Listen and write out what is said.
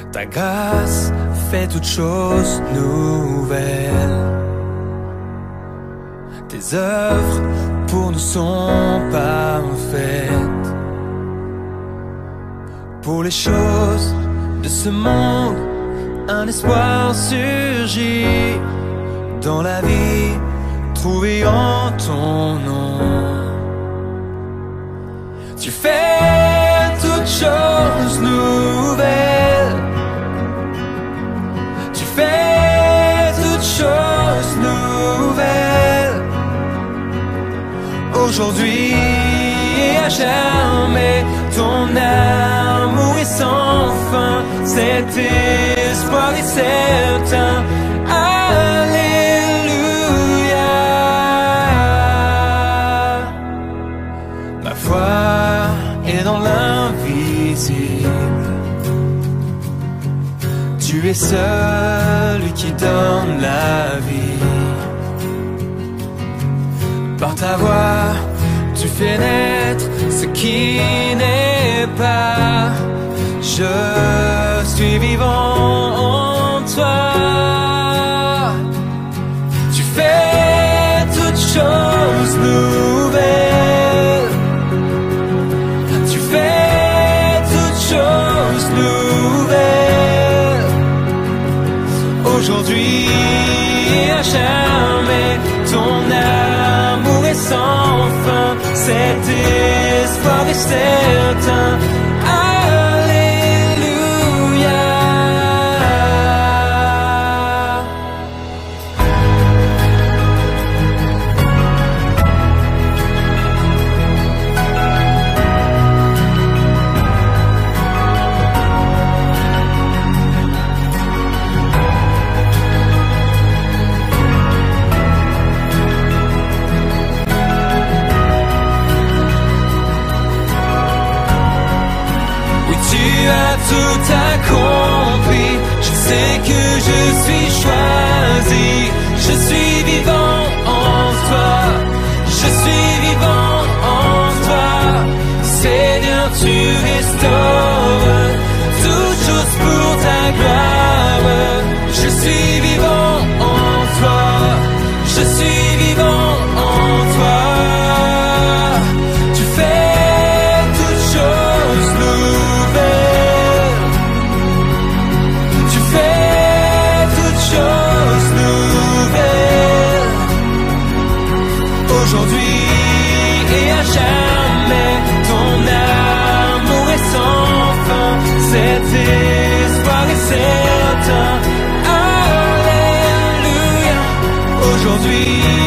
Ta grâce fait toutes choses nouvelles. Tes œuvres pour nous sont parfaites. Pour les choses de ce monde, un espoir surgit. Dans la vie, trouvé en ton nom. Tu fais toutes choses nouvelles. Tu fais toutes choses nouvelles. Aujourd'hui et à jamais, ton amour est sans fin. Cet espoir est certain. Alléluia. Ma foi est dans l'invisible. Tu es celui qui donne la vie. Par ta voix, tu fais naître ce qui n'est pas. Je suis vivant en toi. Tu fais toutes choses nouvelles. Tu fais toutes choses nouvelles. Aujourd'hui et à jamais, ton amour est sans fin. Cet espoir est certain. Tout accompli, je sais que je suis choisi. Je suis vivant en toi. Je suis vivant en toi. Seigneur, tu restaures toutes choses pour ta gloire. Je suis vivant en toi. Je suis vivant en toi. Tu fais toutes choses nouvelles. Aujourd'hui et à jamais, ton amour est sans fin. Cet espoir est certain. Alléluia. Aujourd'hui